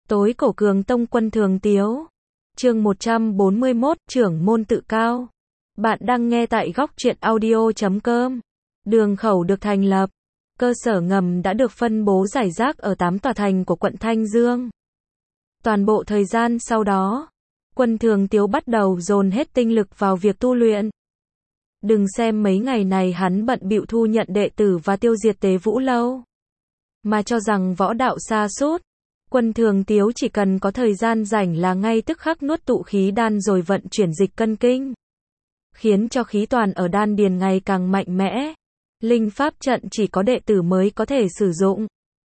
Tối cổ Cường Tông Quân Thường Tiếu. Chương 141, trưởng môn tự cao. Bạn đang nghe tại góc truyện audio.com. Đường khẩu được thành lập. Cơ sở ngầm đã được phân bố rải rác ở 8 tòa thành của quận Thanh Dương. Toàn bộ thời gian sau đó, Quân Thường Tiếu bắt đầu dồn hết tinh lực vào việc tu luyện. Đừng xem mấy ngày này hắn bận bịu thu nhận đệ tử và tiêu diệt Tế Vũ Lâu, mà cho rằng võ đạo sa sút. Quân Thường Tiếu chỉ cần có thời gian rảnh là ngay tức khắc nuốt tụ khí đan rồi vận chuyển dịch cân kinh, khiến cho khí toàn ở đan điền ngày càng mạnh mẽ. Linh pháp trận chỉ có đệ tử mới có thể sử dụng.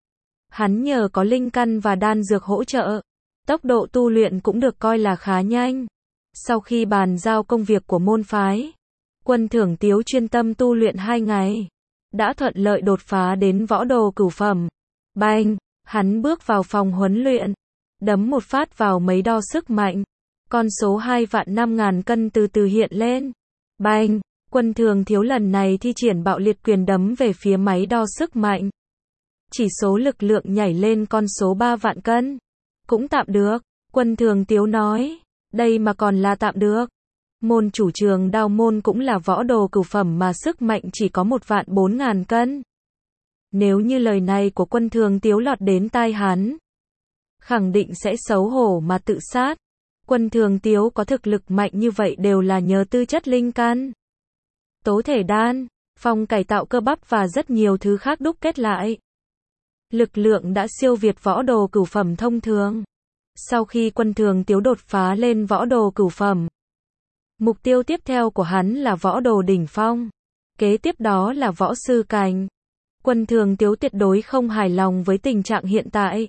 Hắn nhờ có linh căn và đan dược hỗ trợ, tốc độ tu luyện cũng được coi là khá nhanh. Sau khi bàn giao công việc của môn phái, Quân Thường Tiếu chuyên tâm tu luyện 2 ngày, đã thuận lợi đột phá đến võ đồ cửu phẩm. Bang! Hắn bước vào phòng huấn luyện, đấm một phát vào mấy đo sức mạnh. Con số 2.500.000 cân từ từ hiện lên. Bang! Quân Thường Tiếu lần này thi triển bạo liệt quyền đấm về phía máy đo sức mạnh. Chỉ số lực lượng nhảy lên con số 3 vạn cân. Cũng tạm được, Quân Thường Tiếu nói. Đây mà còn là tạm được. Môn chủ trường đao môn cũng là võ đồ cửu phẩm mà sức mạnh chỉ có 1.400.000 cân. Nếu như lời này của Quân Thường Tiếu lọt đến tai hắn, khẳng định sẽ xấu hổ mà tự sát. Quân Thường Tiếu có thực lực mạnh như vậy đều là nhờ tư chất linh căn, tố thể đan, phong cải tạo cơ bắp và rất nhiều thứ khác đúc kết lại. Lực lượng đã siêu việt võ đồ cửu phẩm thông thường. Sau khi Quân Thường Tiếu đột phá lên võ đồ cửu phẩm, mục tiêu tiếp theo của hắn là võ đồ đỉnh phong. Kế tiếp đó là võ sư cảnh. Quân Thường Tiếu tuyệt đối không hài lòng với tình trạng hiện tại.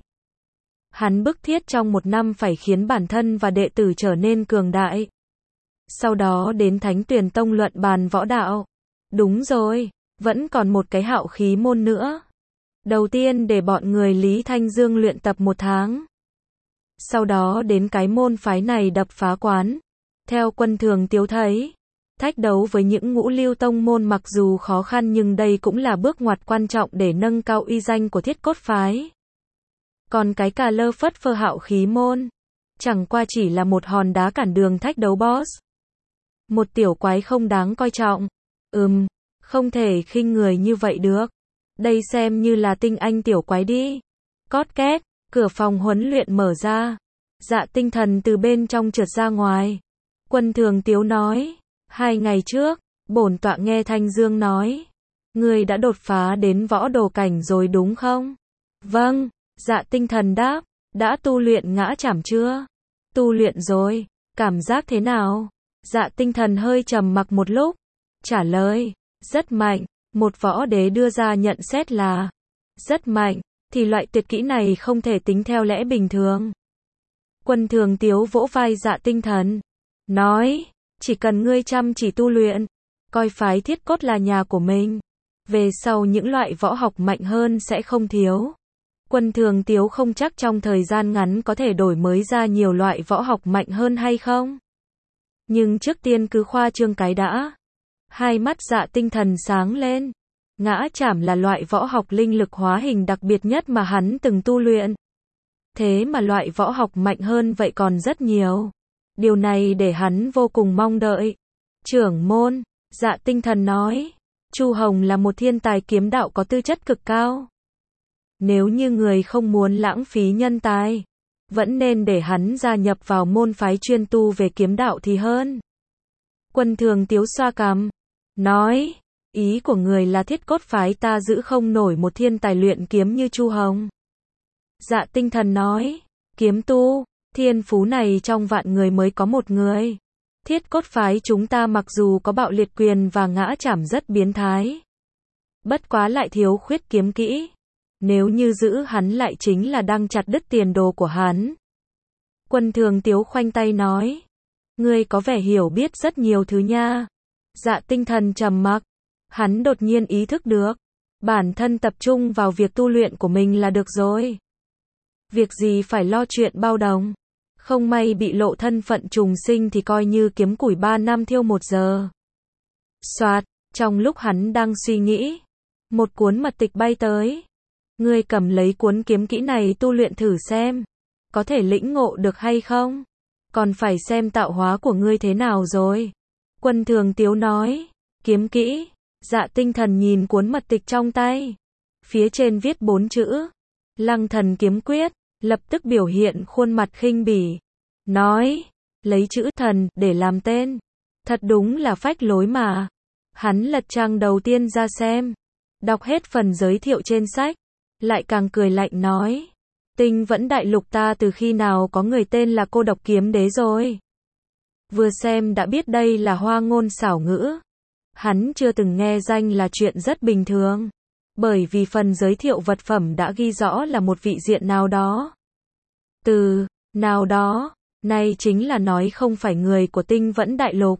Hắn bức thiết trong 1 năm phải khiến bản thân và đệ tử trở nên cường đại. Sau đó đến Thánh Tuyền Tông luận bàn võ đạo. Đúng rồi, vẫn còn một cái Hạo Khí môn nữa. Đầu tiên để bọn người Lý Thanh Dương luyện tập 1 tháng. Sau đó đến cái môn phái này đập phá quán. Theo Quân Thường Tiếu thấy, thách đấu với những ngũ lưu tông môn mặc dù khó khăn nhưng đây cũng là bước ngoặt quan trọng để nâng cao uy danh của Thiết Cốt phái. Còn cái cà lơ phất phơ Hạo Khí môn, chẳng qua chỉ là một hòn đá cản đường thách đấu boss. Một tiểu quái không đáng coi trọng. Không thể khinh người như vậy được. Đây xem như là tinh anh tiểu quái đi. Cót két, cửa phòng huấn luyện mở ra. Dạ Tinh Thần từ bên trong trượt ra ngoài. Quân Thường Tiếu nói. 2 ngày trước, bổn tọa nghe Thanh Dương nói, ngươi đã đột phá đến võ đồ cảnh rồi đúng không? Vâng, Dạ Tinh Thần đáp. Đã tu luyện ngã chảm chưa? Tu luyện rồi, cảm giác thế nào? Dạ Tinh Thần hơi trầm mặc một lúc, trả lời, rất mạnh. Một võ đế đưa ra nhận xét là rất mạnh, thì loại tuyệt kỹ này không thể tính theo lẽ bình thường. Quân Thường Tiếu vỗ vai Dạ Tinh Thần, nói, chỉ cần ngươi chăm chỉ tu luyện, coi phái Thiết Cốt là nhà của mình, về sau những loại võ học mạnh hơn sẽ không thiếu. Quân Thường Tiếu không chắc trong thời gian ngắn có thể đổi mới ra nhiều loại võ học mạnh hơn hay không. Nhưng trước tiên cứ khoa trương cái đã. Hai mắt Dạ Tinh Thần sáng lên. Ngã chảm là loại võ học linh lực hóa hình đặc biệt nhất mà hắn từng tu luyện. Thế mà loại võ học mạnh hơn vậy còn rất nhiều. Điều này để hắn vô cùng mong đợi. Trưởng môn, Dạ Tinh Thần nói, Chu Hồng là một thiên tài kiếm đạo có tư chất cực cao. Nếu như người không muốn lãng phí nhân tài, vẫn nên để hắn gia nhập vào môn phái chuyên tu về kiếm đạo thì hơn. Quân Thường Tiếu xoa cằm, nói, ý của người là Thiết Cốt phái ta giữ không nổi một thiên tài luyện kiếm như Chu Hồng. Dạ Tinh Thần nói, kiếm tu, thiên phú này trong vạn người mới có một người. Thiết Cốt phái chúng ta mặc dù có bạo liệt quyền và ngã chảm rất biến thái, bất quá lại thiếu khuyết kiếm kỹ. Nếu như giữ hắn lại chính là đang chặt đứt tiền đồ của hắn. Quân Thường Tiếu khoanh tay nói, ngươi có vẻ hiểu biết rất nhiều thứ nha. Dạ Tinh Thần trầm mặc, hắn đột nhiên ý thức được, bản thân tập trung vào việc tu luyện của mình là được rồi. Việc gì phải lo chuyện bao đồng. Không may bị lộ thân phận trùng sinh thì coi như kiếm củi 3 năm thiêu 1 giờ. Soạt, trong lúc hắn đang suy nghĩ, một cuốn mật tịch bay tới. Ngươi cầm lấy cuốn kiếm kỹ này tu luyện thử xem. có thể lĩnh ngộ được hay không? Còn phải xem tạo hóa của ngươi thế nào rồi. Quân Thường Tiếu nói, kiếm kỹ. Dạ Tinh Thần nhìn cuốn mật tịch trong tay. Phía trên viết 4 chữ, Lăng Thần Kiếm Quyết, lập tức biểu hiện khuôn mặt khinh bỉ. Nói, lấy chữ thần để làm tên. Thật đúng là phách lối mà. Hắn lật trang đầu tiên ra xem. Đọc hết phần giới thiệu trên sách. Lại càng cười lạnh nói. Tinh Vẫn Đại Lục ta từ khi nào có người tên là Cô Độc Kiếm Đế rồi. Vừa xem đã biết đây là hoa ngôn xảo ngữ. Hắn chưa từng nghe danh là chuyện rất bình thường. Bởi vì phần giới thiệu vật phẩm đã ghi rõ là một vị diện nào đó. Từ nào đó, này chính là nói không phải người của Tinh Vẫn Đại Lục.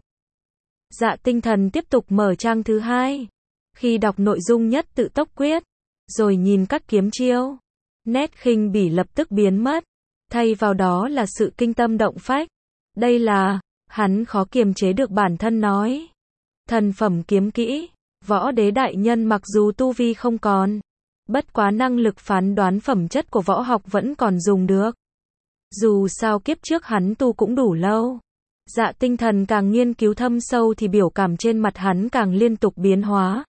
Dạ Tinh Thần tiếp tục mở trang thứ 2. Khi đọc nội dung nhất tự tốc quyết, rồi nhìn các kiếm chiêu, nét khinh bỉ lập tức biến mất. Thay vào đó là sự kinh tâm động phách. Đây là, hắn khó kiềm chế được bản thân nói. Thần phẩm kiếm kỹ, Võ Đế đại nhân mặc dù tu vi không còn, bất quá năng lực phán đoán phẩm chất của võ học vẫn còn dùng được. Dù sao kiếp trước hắn tu cũng đủ lâu. Dạ Tinh Thần càng nghiên cứu thâm sâu thì biểu cảm trên mặt hắn càng liên tục biến hóa.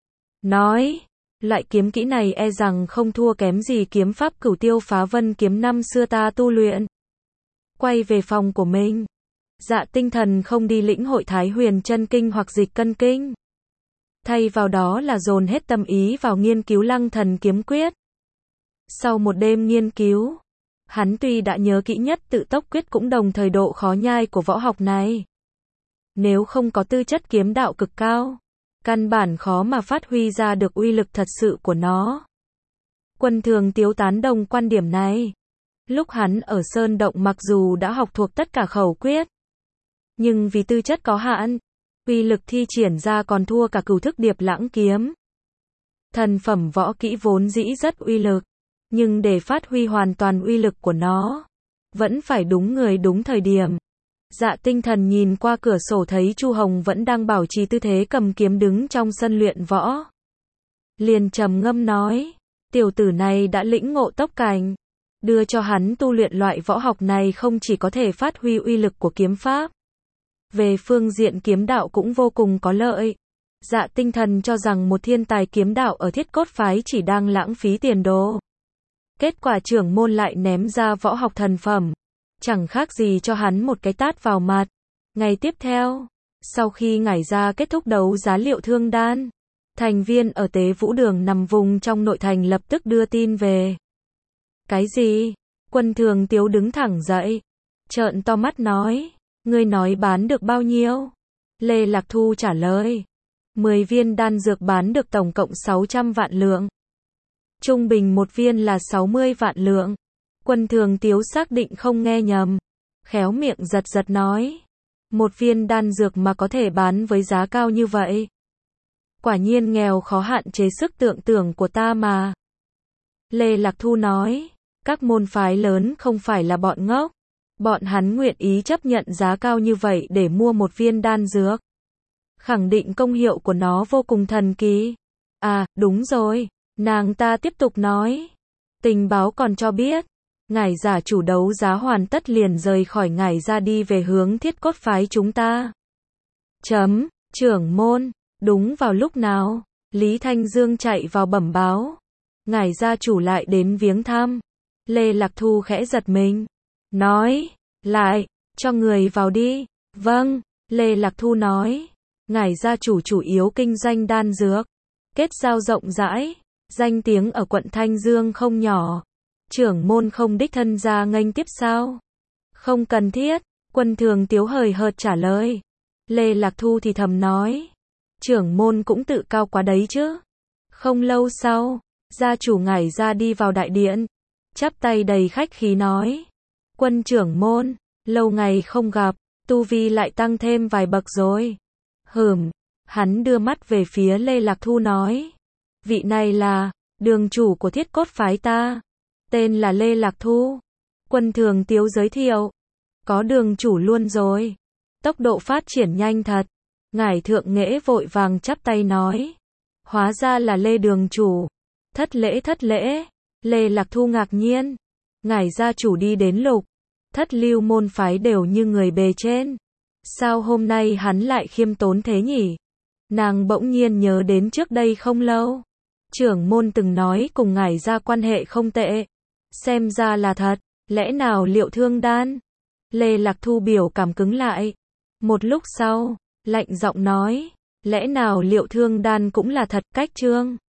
Nói, loại kiếm kỹ này e rằng không thua kém gì kiếm pháp Cửu Tiêu Phá Vân kiếm năm xưa ta tu luyện. Quay về phòng của mình, Dạ Tinh Thần không đi lĩnh hội Thái Huyền Chân Kinh hoặc Dịch Cân Kinh. Thay vào đó là dồn hết tâm ý vào nghiên cứu Lăng Thần Kiếm Quyết. Sau một đêm nghiên cứu, hắn tuy đã nhớ kỹ nhất tự tốc quyết cũng đồng thời độ khó nhai của võ học này. Nếu không có tư chất kiếm đạo cực cao, căn bản khó mà phát huy ra được uy lực thật sự của nó. Quân Thường Tiếu tán đồng quan điểm này. Lúc hắn ở Sơn Động mặc dù đã học thuộc tất cả khẩu quyết, nhưng vì tư chất có hạn, uy lực thi triển ra còn thua cả Cửu Thức Điệp Lãng Kiếm. Thần phẩm võ kỹ vốn dĩ rất uy lực, nhưng để phát huy hoàn toàn uy lực của nó, vẫn phải đúng người đúng thời điểm. Dạ Tinh Thần nhìn qua cửa sổ thấy Chu Hồng vẫn đang bảo trì tư thế cầm kiếm đứng trong sân luyện võ. Liền trầm ngâm nói, tiểu tử này đã lĩnh ngộ tốc cảnh. Đưa cho hắn tu luyện loại võ học này không chỉ có thể phát huy uy lực của kiếm pháp, về phương diện kiếm đạo cũng vô cùng có lợi. Dạ Tinh Thần cho rằng một thiên tài kiếm đạo ở Thiết Cốt phái chỉ đang lãng phí tiền đồ. Kết quả trưởng môn lại ném ra võ học thần phẩm, chẳng khác gì cho hắn một cái tát vào mặt. Ngày tiếp theo, sau khi Ngải Gia kết thúc đấu giá Liệu Thương Đan, thành viên ở Tế Vũ Đường nằm vùng trong nội thành lập tức đưa tin về. Cái gì? Quân Thường Tiếu đứng thẳng dậy, trợn to mắt nói, ngươi nói bán được bao nhiêu? Lê Lạc Thu trả lời, 10 viên đan dược bán được tổng cộng 600 vạn lượng. Trung bình một viên là 60 vạn lượng. Quân Thường Tiếu xác định không nghe nhầm, khéo miệng giật giật nói, một viên đan dược mà có thể bán với giá cao như vậy. Quả nhiên nghèo khó hạn chế sức tưởng tượng của ta mà. Lê Lạc Thu nói, các môn phái lớn không phải là bọn ngốc. Bọn hắn nguyện ý chấp nhận giá cao như vậy để mua một viên đan dược. Khẳng định công hiệu của nó vô cùng thần kỳ. À, đúng rồi. Nàng ta tiếp tục nói. Tình báo còn cho biết, Ngải Giả chủ đấu giá hoàn tất liền rời khỏi Ngải Gia đi về hướng Thiết Cốt phái chúng ta. Trưởng môn, đúng vào lúc nào, Lý Thanh Dương chạy vào bẩm báo. Ngải Gia chủ lại đến viếng thăm. Lê Lạc Thu khẽ giật mình. Nói, lại, cho người vào đi. Vâng, Lê Lạc Thu nói. Ngải Gia chủ yếu kinh doanh đan dược. Kết giao rộng rãi. Danh tiếng ở quận Thanh Dương không nhỏ. Trưởng môn không đích thân ra nghênh tiếp sao? Không cần thiết. Quân Thường Tiếu hời hợt trả lời. Lê Lạc Thu thì thầm nói. Trưởng môn cũng tự cao quá đấy chứ. Không lâu sau, gia chủ Ngải Gia đi vào đại điện. Chắp tay đầy khách khí nói. Quân trưởng môn, lâu ngày không gặp, tu vi lại tăng thêm vài bậc rồi. Hắn đưa mắt về phía Lê Lạc Thu nói. Vị này là, đường chủ của Thiết Cốt phái ta. Tên là Lê Lạc Thu. Quân Thường Tiếu giới thiệu. Có đường chủ luôn rồi. Tốc độ phát triển nhanh thật. Ngải Thượng Nghệ vội vàng chắp tay nói. Hóa ra là Lê đường chủ. Thất lễ. Lê Lạc Thu ngạc nhiên. Ngải gia chủ đi đến Lục Thất Lưu môn phái đều như người bề trên. Sao hôm nay hắn lại khiêm tốn thế nhỉ? Nàng bỗng nhiên nhớ đến trước đây không lâu. Trưởng môn từng nói cùng Ngải gia quan hệ không tệ. Xem ra là thật, lẽ nào Liệu Thương Đan? Lê Lạc Thu biểu cảm cứng lại. Một lúc sau, lạnh giọng nói, lẽ nào Liệu Thương Đan cũng là thật? Cách Trương